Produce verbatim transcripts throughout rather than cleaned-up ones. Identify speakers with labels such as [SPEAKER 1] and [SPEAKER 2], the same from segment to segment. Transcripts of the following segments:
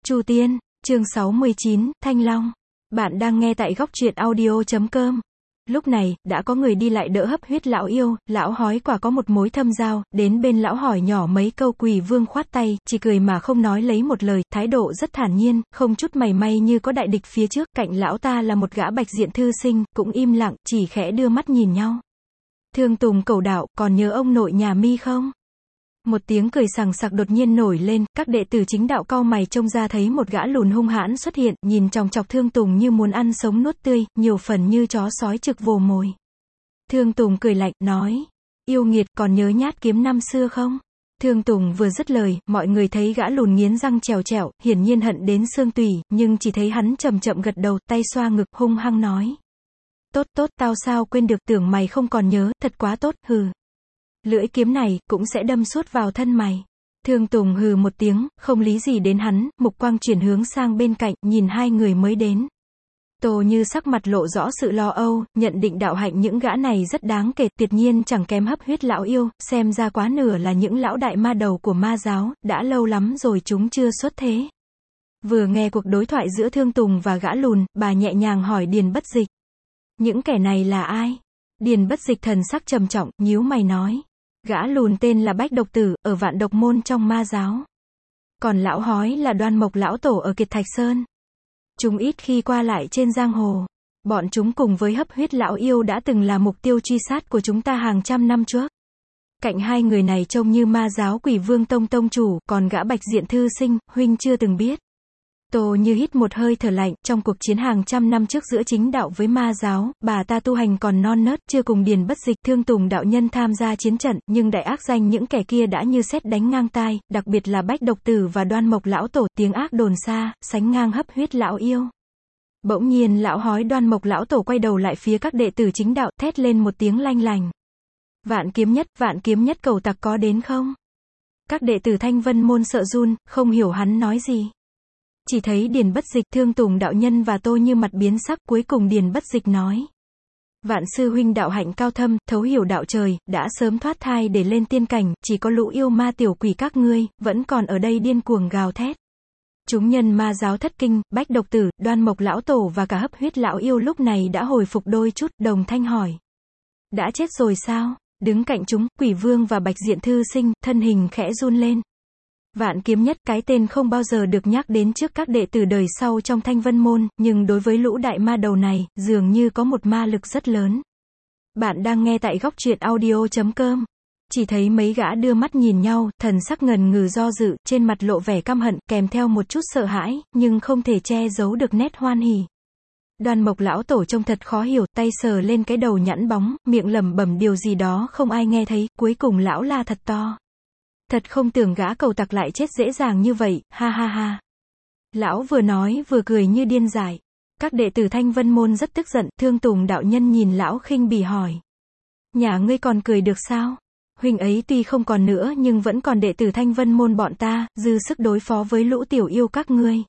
[SPEAKER 1] Chu Tiên, chương sáu mươi chín, Thanh Long. Bạn đang nghe tại góc truyện audio chấm com. Lúc này, đã có người đi lại đỡ hấp huyết lão yêu, lão hói quả có một mối thâm giao, đến bên lão hỏi nhỏ mấy câu. Quỷ vương khoát tay, chỉ cười mà không nói lấy một lời, thái độ rất thản nhiên, không chút mảy may như có đại địch phía trước. Cạnh lão ta là một gã bạch diện thư sinh, cũng im lặng, chỉ khẽ đưa mắt nhìn nhau. Thương Tùng Cẩu đạo, còn nhớ ông nội nhà mi không? Một tiếng cười sằng sặc đột nhiên nổi lên, các đệ tử chính đạo cau mày trông ra thấy một gã lùn hung hãn xuất hiện, nhìn chòng chọc Thương Tùng như muốn ăn sống nuốt tươi, nhiều phần như chó sói trực vồ mồi. Thương Tùng cười lạnh, nói, yêu nghiệt, còn nhớ nhát kiếm năm xưa không? Thương Tùng vừa dứt lời, mọi người thấy gã lùn nghiến răng trèo trẹo, hiển nhiên hận đến xương tủy, nhưng chỉ thấy hắn chậm chậm gật đầu, tay xoa ngực, hung hăng nói. Tốt tốt, tao sao quên được, tưởng mày không còn nhớ, thật quá tốt, hừ. Lưỡi kiếm này, cũng sẽ đâm suốt vào thân mày. Thương Tùng hừ một tiếng, không lý gì đến hắn, mục quang chuyển hướng sang bên cạnh, nhìn hai người mới đến. Tô Như sắc mặt lộ rõ sự lo âu, nhận định đạo hạnh những gã này rất đáng kể, tuyệt nhiên chẳng kém hấp huyết lão yêu, xem ra quá nửa là những lão đại ma đầu của ma giáo, đã lâu lắm rồi chúng chưa xuất thế. Vừa nghe cuộc đối thoại giữa Thương Tùng và gã lùn, bà nhẹ nhàng hỏi Điền Bất Dịch. Những kẻ này là ai? Điền Bất Dịch thần sắc trầm trọng, nhíu mày nói. Gã lùn tên là Bách Độc Tử, ở Vạn Độc Môn trong ma giáo. Còn lão hói là Đoan Mộc lão tổ ở Kiệt Thạch Sơn. Chúng ít khi qua lại trên giang hồ. Bọn chúng cùng với hấp huyết lão yêu đã từng là mục tiêu truy sát của chúng ta hàng trăm năm trước. Cạnh hai người này trông như ma giáo Quỷ Vương Tông tông chủ, còn gã bạch diện thư sinh, huynh chưa từng biết. Tô Như hít một hơi thở lạnh, trong cuộc chiến hàng trăm năm trước giữa chính đạo với ma giáo, bà ta tu hành còn non nớt, chưa cùng Điền Bất Dịch, Thương Tùng đạo nhân tham gia chiến trận, nhưng đại ác danh những kẻ kia đã như sét đánh ngang tai, đặc biệt là Bách Độc Tử và Đoan Mộc lão tổ, tiếng ác đồn xa, sánh ngang hấp huyết lão yêu. Bỗng nhiên lão hói Đoan Mộc lão tổ quay đầu lại phía các đệ tử chính đạo, thét lên một tiếng lanh lành. Vạn kiếm nhất, vạn kiếm nhất cẩu tặc có đến không? Các đệ tử Thanh Vân môn sợ run, không hiểu hắn nói gì. Chỉ thấy Điền Bất Dịch, Thương Tùng đạo nhân và Tô Như mặt biến sắc, cuối cùng Điền Bất Dịch nói. Vạn sư huynh đạo hạnh cao thâm, thấu hiểu đạo trời, đã sớm thoát thai để lên tiên cảnh, chỉ có lũ yêu ma tiểu quỷ các ngươi, vẫn còn ở đây điên cuồng gào thét. Chúng nhân ma giáo thất kinh, Bách Độc Tử, Đoan Mộc lão tổ và cả hấp huyết lão yêu lúc này đã hồi phục đôi chút, đồng thanh hỏi. Đã chết rồi sao? Đứng cạnh chúng, Quỷ Vương và Bạch Diện thư sinh, thân hình khẽ run lên. Vạn kiếm nhất, cái tên không bao giờ được nhắc đến trước các đệ tử đời sau trong Thanh Vân môn, nhưng đối với lũ đại ma đầu này, dường như có một ma lực rất lớn. Bạn đang nghe tại góc truyện audio chấm com. Chỉ thấy mấy gã đưa mắt nhìn nhau, thần sắc ngần ngừ do dự, trên mặt lộ vẻ căm hận, kèm theo một chút sợ hãi, nhưng không thể che giấu được nét hoan hỉ. Đoan Mộc lão tổ trông thật khó hiểu, tay sờ lên cái đầu nhẵn bóng, miệng lẩm bẩm điều gì đó không ai nghe thấy, cuối cùng lão la thật to. Thật không tưởng gã cẩu tặc lại chết dễ dàng như vậy, ha ha ha. Lão vừa nói vừa cười như điên dại. Các đệ tử Thanh Vân môn rất tức giận, Thương Tùng đạo nhân nhìn lão khinh bỉ hỏi. Nhà ngươi còn cười được sao? Huynh ấy tuy không còn nữa nhưng vẫn còn đệ tử Thanh Vân môn bọn ta, dư sức đối phó với lũ tiểu yêu các ngươi.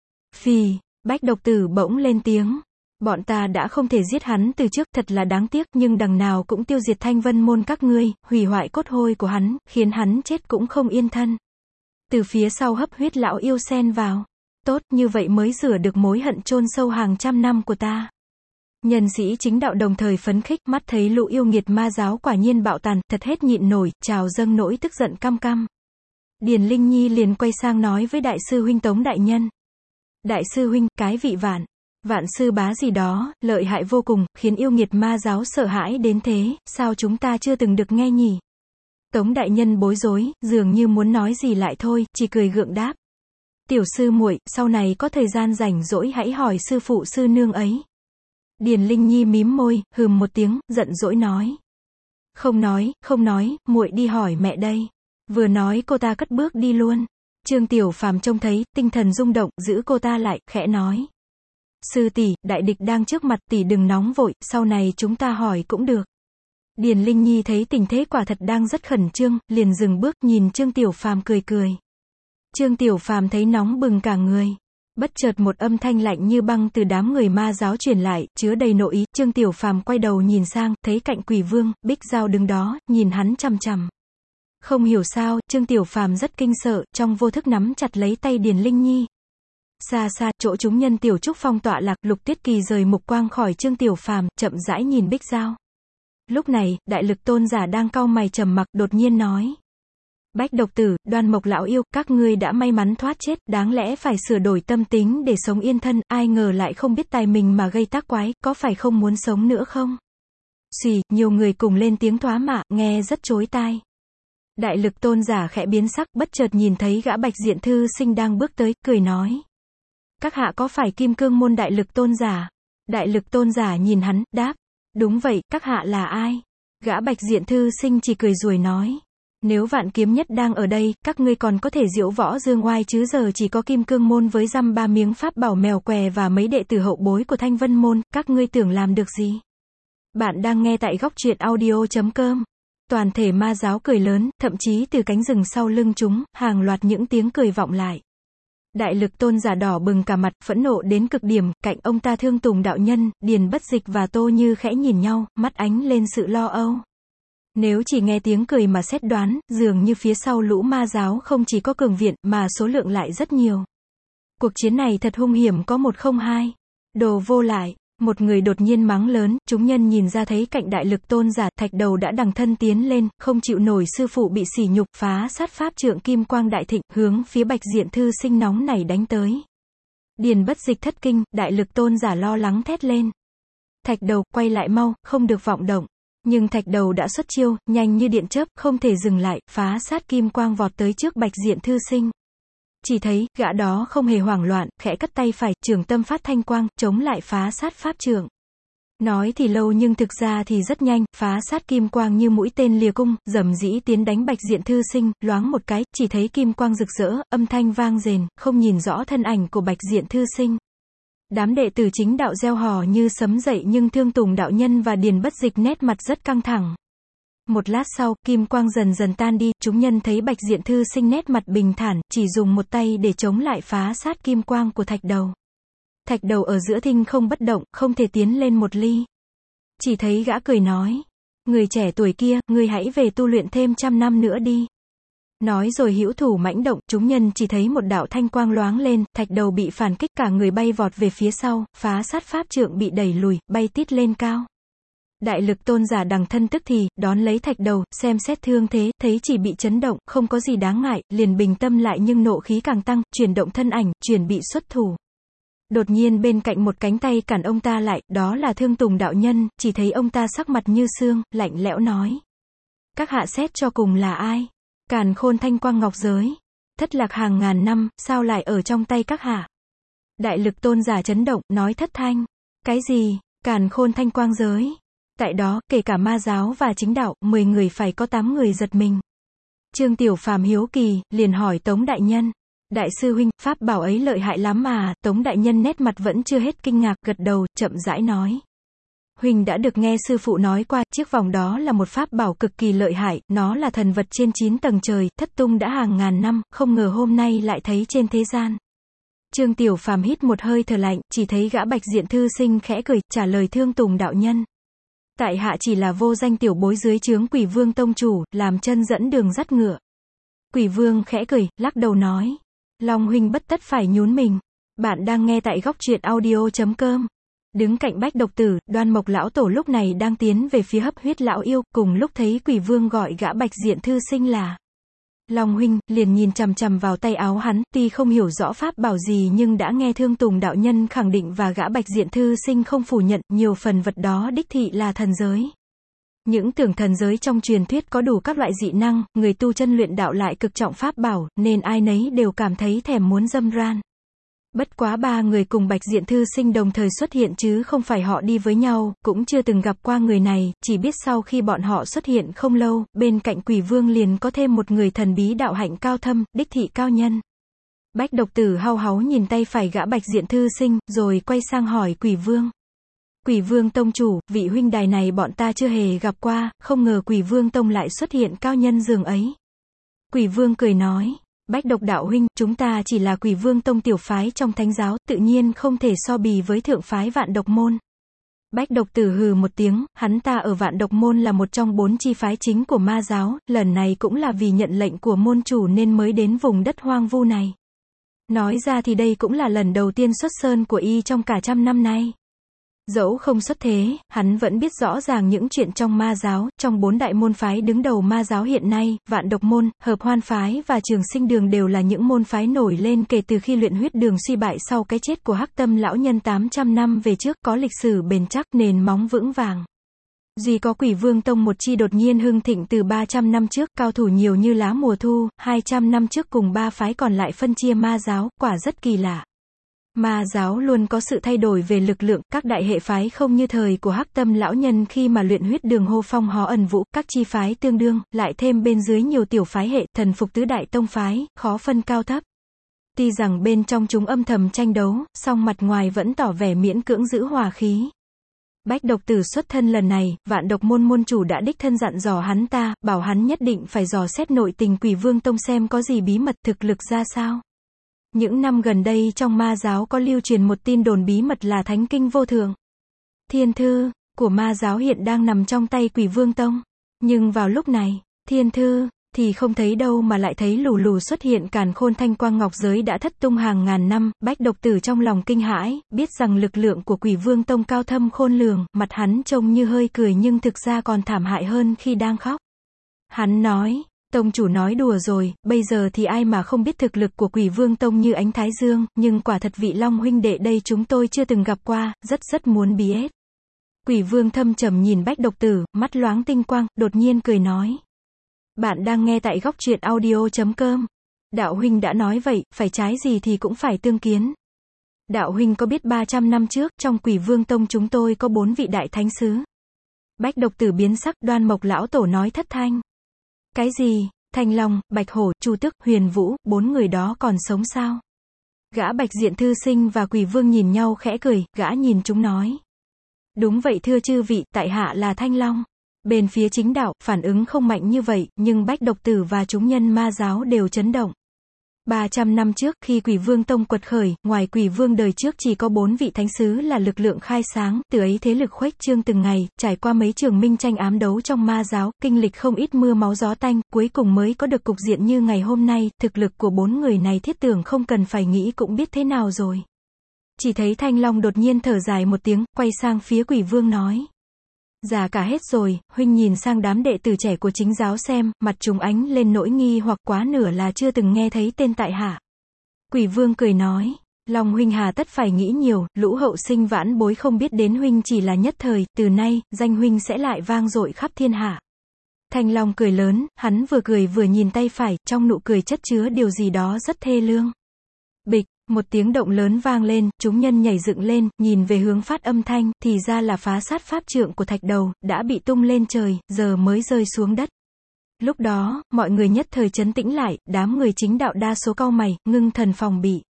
[SPEAKER 1] Phì, Bách Độc Tử bỗng lên tiếng. Bọn ta đã không thể giết hắn từ trước, thật là đáng tiếc, nhưng đằng nào cũng tiêu diệt Thanh Vân môn các ngươi, hủy hoại cốt hôi của hắn, khiến hắn chết cũng không yên thân. Từ phía sau hấp huyết lão yêu xen vào. Tốt, như vậy mới rửa được mối hận chôn sâu hàng trăm năm của ta. Nhân sĩ chính đạo đồng thời phấn khích, mắt thấy lũ yêu nghiệt ma giáo quả nhiên bạo tàn, thật hết nhịn nổi, trào dâng nỗi tức giận căm căm. Điền Linh Nhi liền quay sang nói với đại sư huynh Tống đại nhân. Đại sư huynh, cái vị vạn. Vạn sư bá gì đó, lợi hại vô cùng, khiến yêu nghiệt ma giáo sợ hãi đến thế, sao chúng ta chưa từng được nghe nhỉ? Tống đại nhân bối rối, dường như muốn nói gì lại thôi, chỉ cười gượng đáp. Tiểu sư muội, sau này có thời gian rảnh rỗi hãy hỏi sư phụ sư nương ấy. Điền Linh Nhi mím môi, hừm một tiếng, giận dỗi nói. Không nói, không nói, muội đi hỏi mẹ đây. Vừa nói cô ta cất bước đi luôn. Trương Tiểu Phàm trông thấy, tinh thần rung động, giữ cô ta lại, khẽ nói. Sư tỷ, đại địch đang trước mặt, tỷ đừng nóng vội, sau này chúng ta hỏi cũng được. Điền Linh Nhi thấy tình thế quả thật đang rất khẩn trương, liền dừng bước nhìn Trương Tiểu Phàm cười cười. Trương Tiểu Phàm thấy nóng bừng cả người. Bất chợt một âm thanh lạnh như băng từ đám người ma giáo truyền lại, chứa đầy nội ý. Trương Tiểu Phàm quay đầu nhìn sang, thấy cạnh Quỷ Vương, Bích Giao đứng đó, nhìn hắn chằm chằm. Không hiểu sao, Trương Tiểu Phàm rất kinh sợ, trong vô thức nắm chặt lấy tay Điền Linh Nhi. Xa xa, chỗ chúng nhân Tiểu Trúc Phong tọa lạc, Lục Tuyết Kỳ rời mục quang khỏi Trương Tiểu Phàm, chậm rãi nhìn Bích Giao. Lúc này, Đại Lực Tôn giả đang cau mày trầm mặc, đột nhiên nói. Bách độc tử, Đoan Mộc lão yêu, các ngươi đã may mắn thoát chết, đáng lẽ phải sửa đổi tâm tính để sống yên thân, ai ngờ lại không biết tài mình mà gây tác quái, có phải không muốn sống nữa không? Xùy, nhiều người cùng lên tiếng thoá mạ, nghe rất chối tai. Đại Lực Tôn giả khẽ biến sắc, bất chợt nhìn thấy gã Bạch Diện thư sinh đang bước tới, cười nói. Các hạ có phải Kim Cương môn Đại Lực Tôn giả? Đại Lực Tôn giả nhìn hắn, đáp. Đúng vậy, các hạ là ai? Gã Bạch Diện thư sinh chỉ cười ruồi nói. Nếu Vạn Kiếm Nhất đang ở đây, các ngươi còn có thể diễu võ dương oai chứ giờ chỉ có Kim Cương môn với dăm ba miếng pháp bảo mèo què và mấy đệ tử hậu bối của Thanh Vân môn, các ngươi tưởng làm được gì? Bạn đang nghe tại góc truyện audio chấm com. Toàn thể ma giáo cười lớn, thậm chí từ cánh rừng sau lưng chúng, hàng loạt những tiếng cười vọng lại. Đại Lực Tôn giả đỏ bừng cả mặt, phẫn nộ đến cực điểm, cạnh ông ta Thương Tùng đạo nhân, Điền Bất Dịch và Tô Như khẽ nhìn nhau, mắt ánh lên sự lo âu. Nếu chỉ nghe tiếng cười mà xét đoán, dường như phía sau lũ ma giáo không chỉ có cường viện, mà số lượng lại rất nhiều. Cuộc chiến này thật hung hiểm có một không hai. Đồ vô lại. Một người đột nhiên mắng lớn, chúng nhân nhìn ra thấy cạnh Đại Lực Tôn giả, Thạch Đầu đã đằng thân tiến lên, không chịu nổi sư phụ bị sỉ nhục, phá sát pháp trượng kim quang đại thịnh, hướng phía Bạch Diện thư sinh nóng này đánh tới. Điền Bất Dịch thất kinh, Đại Lực Tôn giả lo lắng thét lên. Thạch Đầu, quay lại mau, không được vọng động. Nhưng Thạch Đầu đã xuất chiêu, nhanh như điện chớp, không thể dừng lại, phá sát kim quang vọt tới trước Bạch Diện thư sinh. Chỉ thấy, gã đó không hề hoảng loạn, khẽ cất tay phải, trường tâm phát thanh quang, chống lại phá sát pháp trượng. Nói thì lâu nhưng thực ra thì rất nhanh, phá sát kim quang như mũi tên lìa cung, rầm rĩ tiến đánh Bạch Diện thư sinh, loáng một cái, chỉ thấy kim quang rực rỡ, âm thanh vang rền, không nhìn rõ thân ảnh của Bạch Diện thư sinh. Đám đệ tử chính đạo reo hò như sấm dậy nhưng Thương Tùng đạo nhân và Điền Bất Dịch nét mặt rất căng thẳng. Một lát sau, kim quang dần dần tan đi, chúng nhân thấy Bạch Diện thư sinh nét mặt bình thản, chỉ dùng một tay để chống lại phá sát kim quang của Thạch Đầu. Thạch Đầu ở giữa thinh không bất động, không thể tiến lên một ly. Chỉ thấy gã cười nói, người trẻ tuổi kia, người hãy về tu luyện thêm trăm năm nữa đi. Nói rồi hữu thủ mãnh động, chúng nhân chỉ thấy một đạo thanh quang loáng lên, Thạch Đầu bị phản kích, cả người bay vọt về phía sau, phá sát pháp trượng bị đẩy lùi, bay tít lên cao. Đại Lực Tôn giả đằng thân tức thì, đón lấy Thạch Đầu, xem xét thương thế, thấy chỉ bị chấn động, không có gì đáng ngại, liền bình tâm lại nhưng nộ khí càng tăng, chuyển động thân ảnh, chuyển bị xuất thủ. Đột nhiên bên cạnh một cánh tay cản ông ta lại, đó là Thương Tùng đạo nhân, chỉ thấy ông ta sắc mặt như xương, lạnh lẽo nói. Các hạ xét cho cùng là ai? Càn Khôn thanh quang ngọc giới. Thất lạc hàng ngàn năm, sao lại ở trong tay các hạ? Đại Lực Tôn giả chấn động, nói thất thanh. Cái gì? Càn Khôn thanh quang giới? Tại đó, kể cả ma giáo và chính đạo, mười người phải có tám người giật mình. Trương Tiểu Phàm hiếu kỳ, liền hỏi Tống đại nhân. Đại sư huynh, pháp bảo ấy lợi hại lắm mà, Tống đại nhân nét mặt vẫn chưa hết kinh ngạc, gật đầu, chậm rãi nói. Huynh đã được nghe sư phụ nói qua, chiếc vòng đó là một pháp bảo cực kỳ lợi hại, nó là thần vật trên chín tầng trời, thất tung đã hàng ngàn năm, không ngờ hôm nay lại thấy trên thế gian. Trương Tiểu Phàm hít một hơi thở lạnh, chỉ thấy gã Bạch Diện thư sinh khẽ cười, trả lời Thương Tùng đạo nhân. Tại hạ chỉ là vô danh tiểu bối dưới trướng Quỷ Vương tông chủ, làm chân dẫn đường dắt ngựa. Quỷ Vương khẽ cười, lắc đầu nói. Long huynh bất tất phải nhún mình. Bạn đang nghe tại góc truyện audio chấm com. Đứng cạnh Bách độc tử, Đoan Mộc lão tổ lúc này đang tiến về phía hấp huyết lão yêu, cùng lúc thấy Quỷ Vương gọi gã Bạch Diện thư sinh là Long huynh, liền nhìn chằm chằm vào tay áo hắn, tuy không hiểu rõ pháp bảo gì nhưng đã nghe Thương Tùng đạo nhân khẳng định và gã Bạch Diện thư sinh không phủ nhận, nhiều phần vật đó đích thị là thần giới. Những tưởng thần giới trong truyền thuyết có đủ các loại dị năng, người tu chân luyện đạo lại cực trọng pháp bảo, nên ai nấy đều cảm thấy thèm muốn dâm ran. Bất quá ba người cùng Bạch Diện thư sinh đồng thời xuất hiện chứ không phải họ đi với nhau, cũng chưa từng gặp qua người này, chỉ biết sau khi bọn họ xuất hiện không lâu, bên cạnh Quỷ Vương liền có thêm một người thần bí đạo hạnh cao thâm, đích thị cao nhân. Bách độc tử hau háu nhìn tay phải gã Bạch Diện thư sinh, rồi quay sang hỏi Quỷ Vương. Quỷ Vương tông chủ, vị huynh đài này bọn ta chưa hề gặp qua, không ngờ Quỷ Vương tông lại xuất hiện cao nhân dường ấy. Quỷ Vương cười nói. Bách độc đạo huynh, chúng ta chỉ là Quỷ Vương tông tiểu phái trong thánh giáo, tự nhiên không thể so bì với thượng phái Vạn Độc môn. Bách độc tử hừ một tiếng, hắn ta ở Vạn Độc môn là một trong bốn chi phái chính của ma giáo, lần này cũng là vì nhận lệnh của môn chủ nên mới đến vùng đất hoang vu này. Nói ra thì đây cũng là lần đầu tiên xuất sơn của y trong cả trăm năm nay. Dẫu không xuất thế, hắn vẫn biết rõ ràng những chuyện trong ma giáo, trong bốn đại môn phái đứng đầu ma giáo hiện nay, Vạn Độc môn, Hợp Hoan phái và Trường Sinh đường đều là những môn phái nổi lên kể từ khi Luyện Huyết đường suy bại sau cái chết của Hắc Tâm lão nhân tám trăm năm về trước, có lịch sử bền chắc, nền móng vững vàng. Duy có Quỷ Vương Tông một chi đột nhiên hưng thịnh từ ba trăm năm trước, cao thủ nhiều như lá mùa thu, hai trăm năm trước cùng ba phái còn lại phân chia ma giáo, quả rất kỳ lạ. Ma giáo luôn có sự thay đổi về lực lượng, các đại hệ phái không như thời của Hắc Tâm lão nhân khi mà Luyện Huyết đường hô phong hó ẩn vũ, các chi phái tương đương, lại thêm bên dưới nhiều tiểu phái hệ, thần phục tứ đại tông phái, khó phân cao thấp. Tuy rằng bên trong chúng âm thầm tranh đấu, song mặt ngoài vẫn tỏ vẻ miễn cưỡng giữ hòa khí. Bách Độc Tử xuất thân lần này, Vạn Độc môn môn chủ đã đích thân dặn dò hắn ta, bảo hắn nhất định phải dò xét nội tình Quỷ Vương Tông xem có gì bí mật, thực lực ra sao. Những năm gần đây trong ma giáo có lưu truyền một tin đồn bí mật là Thánh Kinh Vô Thượng. Thiên thư của ma giáo hiện đang nằm trong tay Quỷ Vương Tông. Nhưng vào lúc này, thiên thư thì không thấy đâu mà lại thấy lù lù xuất hiện càn khôn thanh quang ngọc giới đã thất tung hàng ngàn năm. Bách Độc Tử trong lòng kinh hãi, biết rằng lực lượng của Quỷ Vương Tông cao thâm khôn lường, mặt hắn trông như hơi cười nhưng thực ra còn thảm hại hơn khi đang khóc. Hắn nói, Tông chủ nói đùa rồi, bây giờ thì ai mà không biết thực lực của Quỷ Vương Tông như ánh thái dương, nhưng quả thật vị Long huynh đệ đây chúng tôi chưa từng gặp qua, rất rất muốn biết. Quỷ Vương thâm trầm nhìn Bách Độc Tử, mắt loáng tinh quang, đột nhiên cười nói. Bạn đang nghe tại góc truyện audio chấm com. Đạo huynh đã nói vậy, phải trái gì thì cũng phải tương kiến. Đạo huynh có biết ba trăm năm trước, trong Quỷ Vương Tông chúng tôi có bốn vị đại thánh sứ. Bách Độc Tử biến sắc, Đoan Mộc lão tổ nói thất thanh. Cái gì? Thanh Long, Bạch Hổ, Chu Tước, Huyền Vũ, bốn người đó còn sống sao? Gã Bạch Diện thư sinh và Quỷ Vương nhìn nhau khẽ cười, gã nhìn chúng nói. Đúng vậy thưa chư vị, tại hạ là Thanh Long. Bên phía chính đạo, phản ứng không mạnh như vậy, nhưng Bách Độc Tử và chúng nhân ma giáo đều chấn động. ba trăm năm trước, khi Quỷ Vương Tông quật khởi, ngoài Quỷ Vương đời trước chỉ có bốn vị thánh sứ là lực lượng khai sáng, từ ấy thế lực khuếch trương từng ngày, trải qua mấy trường minh tranh ám đấu trong ma giáo, kinh lịch không ít mưa máu gió tanh, cuối cùng mới có được cục diện như ngày hôm nay, thực lực của bốn người này thiết tưởng không cần phải nghĩ cũng biết thế nào rồi. Chỉ thấy Thanh Long đột nhiên thở dài một tiếng, quay sang phía Quỷ Vương nói. Già cả hết rồi, huynh nhìn sang đám đệ tử trẻ của chính giáo xem, mặt chúng ánh lên nỗi nghi hoặc quá nửa là chưa từng nghe thấy tên tại hạ. Quỷ Vương cười nói, Long huynh hà tất phải nghĩ nhiều, lũ hậu sinh vãn bối không biết đến huynh chỉ là nhất thời, từ nay, danh huynh sẽ lại vang dội khắp thiên hạ. Thanh Long cười lớn, hắn vừa cười vừa nhìn tay phải, trong nụ cười chất chứa điều gì đó rất thê lương. Bịch, một tiếng động lớn vang lên, chúng nhân nhảy dựng lên, nhìn về hướng phát âm thanh, thì ra là phá sát pháp trượng của thạch đầu, đã bị tung lên trời, giờ mới rơi xuống đất. Lúc đó, mọi người nhất thời trấn tĩnh lại, đám người chính đạo đa số cau mày, ngưng thần phòng bị.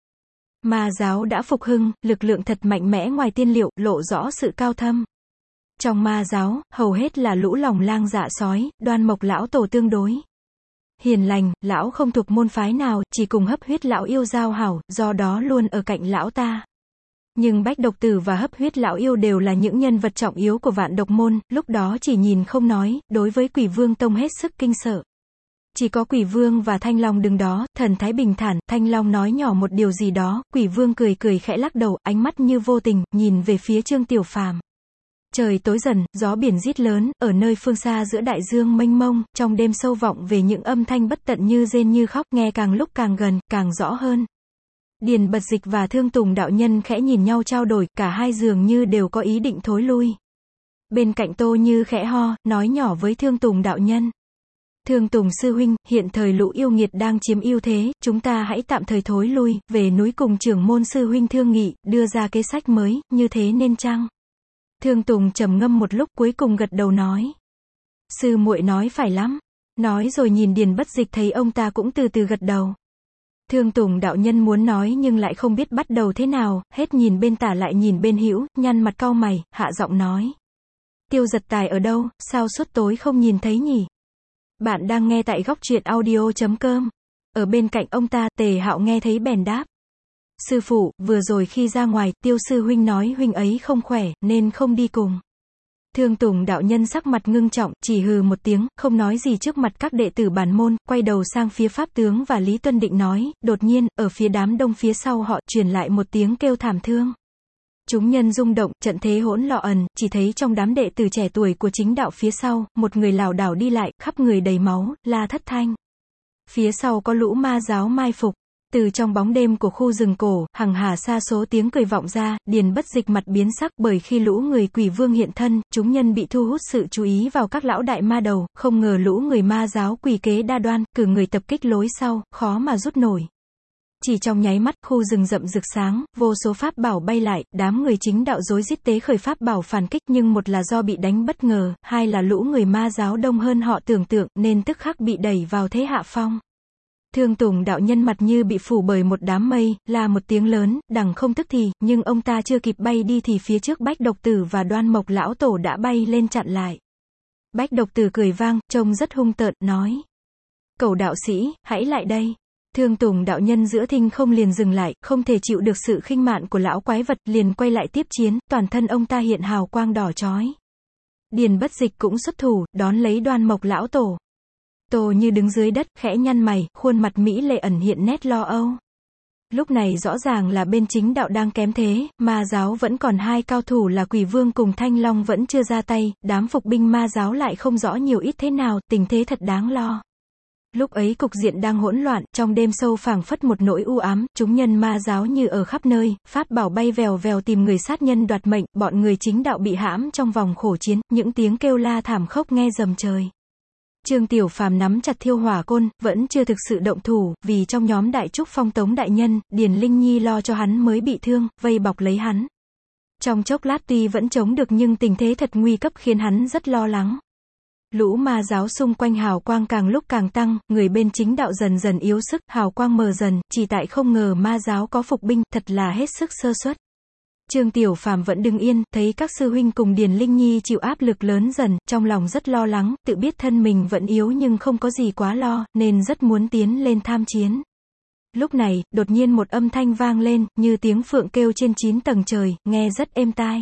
[SPEAKER 1] Ma giáo đã phục hưng, lực lượng thật mạnh mẽ ngoài tiên liệu, lộ rõ sự cao thâm. Trong ma giáo, hầu hết là lũ lòng lang dạ sói, Đoan Mộc lão tổ tương đối hiền lành, lão không thuộc môn phái nào, chỉ cùng Hấp Huyết lão yêu giao hảo, do đó luôn ở cạnh lão ta. Nhưng Bách Độc Tử và Hấp Huyết lão yêu đều là những nhân vật trọng yếu của Vạn Độc môn, lúc đó chỉ nhìn không nói, đối với Quỷ Vương Tông hết sức kinh sợ. Chỉ có Quỷ Vương và Thanh Long đứng đó, thần thái bình thản, Thanh Long nói nhỏ một điều gì đó, Quỷ Vương cười cười khẽ lắc đầu, ánh mắt như vô tình, nhìn về phía Trương Tiểu Phàm. Trời tối dần, gió biển rít lớn, ở nơi phương xa giữa đại dương mênh mông, trong đêm sâu vọng về những âm thanh bất tận như rên như khóc, nghe càng lúc càng gần, càng rõ hơn. Điền Bật Dịch và Thương Tùng đạo nhân khẽ nhìn nhau trao đổi, cả hai dường như đều có ý định thối lui. Bên cạnh Tô Như khẽ ho, nói nhỏ với Thương Tùng đạo nhân. Thương Tùng sư huynh, hiện thời lũ yêu nghiệt đang chiếm ưu thế, chúng ta hãy tạm thời thối lui, về núi cùng trưởng môn sư huynh thương nghị, đưa ra kế sách mới, như thế nên chăng? Thương Tùng trầm ngâm một lúc cuối cùng gật đầu nói. Sư muội nói phải lắm. Nói rồi nhìn Điền Bất Dịch thấy ông ta cũng từ từ gật đầu. Thương Tùng đạo nhân muốn nói nhưng lại không biết bắt đầu thế nào, hết nhìn bên tả lại nhìn bên hữu, nhăn mặt cau mày, hạ giọng nói. Tiêu Giật Tài ở đâu, sao suốt tối không nhìn thấy nhỉ? Bạn đang nghe tại góc truyện audio chấm com. Ở bên cạnh ông ta, Tề Hạo nghe thấy bèn đáp. Sư phụ, vừa rồi khi ra ngoài, Tiêu sư huynh nói huynh ấy không khỏe, nên không đi cùng. Thương Tùng đạo nhân sắc mặt ngưng trọng, chỉ hừ một tiếng, không nói gì trước mặt các đệ tử bản môn, quay đầu sang phía Pháp tướng và Lý Tuân định nói, đột nhiên, ở phía đám đông phía sau họ, truyền lại một tiếng kêu thảm thương. Chúng nhân rung động, trận thế hỗn loạn ẩn, chỉ thấy trong đám đệ tử trẻ tuổi của chính đạo phía sau, một người lảo đảo đi lại, khắp người đầy máu, La Thất Thanh. Phía sau có lũ ma giáo mai phục. Từ trong bóng đêm của khu rừng cổ, hằng hà sa số tiếng cười vọng ra, Điền Bất Dịch mặt biến sắc bởi khi lũ người quỷ vương hiện thân, chúng nhân bị thu hút sự chú ý vào các lão đại ma đầu, không ngờ lũ người ma giáo quỷ kế đa đoan, cử người tập kích lối sau, khó mà rút nổi. Chỉ trong nháy mắt, khu rừng rậm rực sáng, vô số pháp bảo bay lại, đám người chính đạo rối rít tế khởi pháp bảo phản kích, nhưng một là do bị đánh bất ngờ, hai là lũ người ma giáo đông hơn họ tưởng tượng, nên tức khắc bị đẩy vào thế hạ phong. Thương Tùng đạo nhân mặt như bị phủ bởi một đám mây, là một tiếng lớn, đằng không tức thì, nhưng ông ta chưa kịp bay đi thì phía trước Bách Độc Tử và Đoan Mộc lão tổ đã bay lên chặn lại. Bách Độc Tử cười vang, trông rất hung tợn, nói: "Cẩu đạo sĩ, hãy lại đây." Thương Tùng đạo nhân giữa thinh không liền dừng lại, không thể chịu được sự khinh mạn của lão quái vật, liền quay lại tiếp chiến, toàn thân ông ta hiện hào quang đỏ chói. Điền Bất Dịch cũng xuất thủ, đón lấy Đoan Mộc lão tổ. Tô Như đứng dưới đất, khẽ nhăn mày, khuôn mặt mỹ lệ ẩn hiện nét lo âu. Lúc này rõ ràng là bên chính đạo đang kém thế, ma giáo vẫn còn hai cao thủ là Quỷ Vương cùng Thanh Long vẫn chưa ra tay, đám phục binh ma giáo lại không rõ nhiều ít thế nào, tình thế thật đáng lo. Lúc ấy cục diện đang hỗn loạn, trong đêm sâu phảng phất một nỗi u ám, chúng nhân ma giáo như ở khắp nơi, pháp bảo bay vèo vèo tìm người sát nhân đoạt mệnh, bọn người chính đạo bị hãm trong vòng khổ chiến, những tiếng kêu la thảm khốc nghe rầm trời. Trương Tiểu Phàm nắm chặt thiêu hỏa côn, vẫn chưa thực sự động thủ, vì trong nhóm Đại Trúc Phong Tống đại nhân, Điền Linh Nhi lo cho hắn mới bị thương, vây bọc lấy hắn. Trong chốc lát tuy vẫn chống được nhưng tình thế thật nguy cấp khiến hắn rất lo lắng. Lũ ma giáo xung quanh hào quang càng lúc càng tăng, người bên chính đạo dần dần yếu sức, hào quang mờ dần, chỉ tại không ngờ ma giáo có phục binh, thật là hết sức sơ suất. Trương Tiểu Phàm vẫn đứng yên, thấy các sư huynh cùng Điền Linh Nhi chịu áp lực lớn dần, trong lòng rất lo lắng, tự biết thân mình vẫn yếu nhưng không có gì quá lo, nên rất muốn tiến lên tham chiến. Lúc này, đột nhiên một âm thanh vang lên, như tiếng phượng kêu trên chín tầng trời, nghe rất êm tai.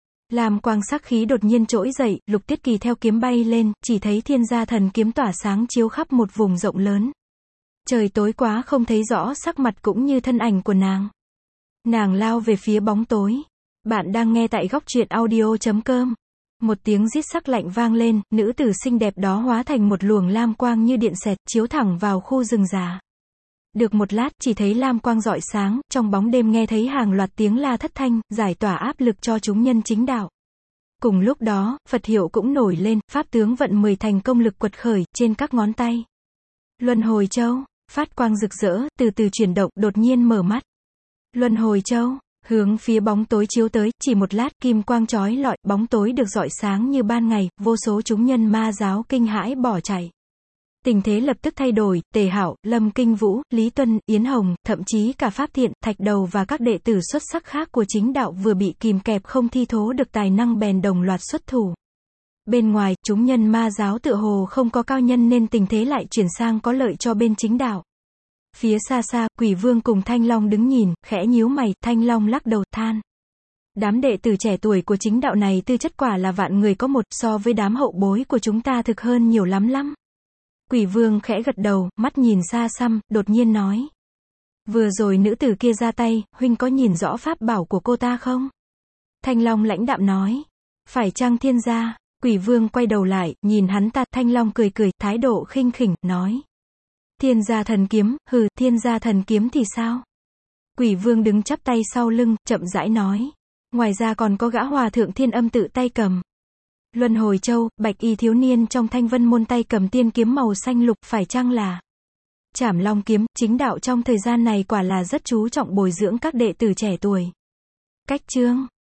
[SPEAKER 1] Lam quang sắc khí đột nhiên trỗi dậy, Lục Tiết Kỳ theo kiếm bay lên, chỉ thấy Thiên Gia Thần kiếm tỏa sáng chiếu khắp một vùng rộng lớn. Trời tối quá không thấy rõ sắc mặt cũng như thân ảnh của nàng. Nàng lao về phía bóng tối. Bạn đang nghe tại góc truyện audio chấm com. Một tiếng rít sắc lạnh vang lên, nữ tử xinh đẹp đó hóa thành một luồng lam quang như điện xẹt, chiếu thẳng vào khu rừng già. Được một lát, chỉ thấy lam quang rọi sáng, trong bóng đêm nghe thấy hàng loạt tiếng la thất thanh, giải tỏa áp lực cho chúng nhân chính đạo. Cùng lúc đó, Phật hiệu cũng nổi lên, pháp tướng vận mười thành công lực quật khởi, trên các ngón tay. Luân hồi châu, phát quang rực rỡ, từ từ chuyển động, đột nhiên mở mắt. Luân hồi châu, hướng phía bóng tối chiếu tới, chỉ một lát, kim quang chói lọi, bóng tối được rọi sáng như ban ngày, vô số chúng nhân ma giáo kinh hãi bỏ chạy. Tình thế lập tức thay đổi, Tề Hạo, Lâm Kinh Vũ, Lý Tuân, Yến Hồng, thậm chí cả Pháp Thiện, Thạch Đầu và các đệ tử xuất sắc khác của chính đạo vừa bị kìm kẹp không thi thố được tài năng bèn đồng loạt xuất thủ. Bên ngoài, chúng nhân ma giáo tựa hồ không có cao nhân nên tình thế lại chuyển sang có lợi cho bên chính đạo. Phía xa xa, Quỷ Vương cùng Thanh Long đứng nhìn, khẽ nhíu mày, Thanh Long lắc đầu, than. Đám đệ tử trẻ tuổi của chính đạo này tư chất quả là vạn người có một, so với đám hậu bối của chúng ta thực hơn nhiều lắm lắm. Quỷ Vương khẽ gật đầu, mắt nhìn xa xăm, đột nhiên nói. Vừa rồi nữ tử kia ra tay, huynh có nhìn rõ pháp bảo của cô ta không? Thanh Long lãnh đạm nói. Phải chăng Thiên gia? Quỷ Vương quay đầu lại, nhìn hắn ta, Thanh Long cười cười, thái độ khinh khỉnh, nói. Thiên gia thần kiếm, hừ, Thiên gia thần kiếm thì sao? Quỷ Vương đứng chắp tay sau lưng, chậm rãi nói. Ngoài ra còn có gã hòa thượng Thiên Âm tự tay cầm. Luân hồi châu, bạch y thiếu niên trong Thanh Vân môn tay cầm tiên kiếm màu xanh lục, phải chăng là Trảm Long kiếm? Chính đạo trong thời gian này quả là rất chú trọng bồi dưỡng các đệ tử trẻ tuổi. Cách chương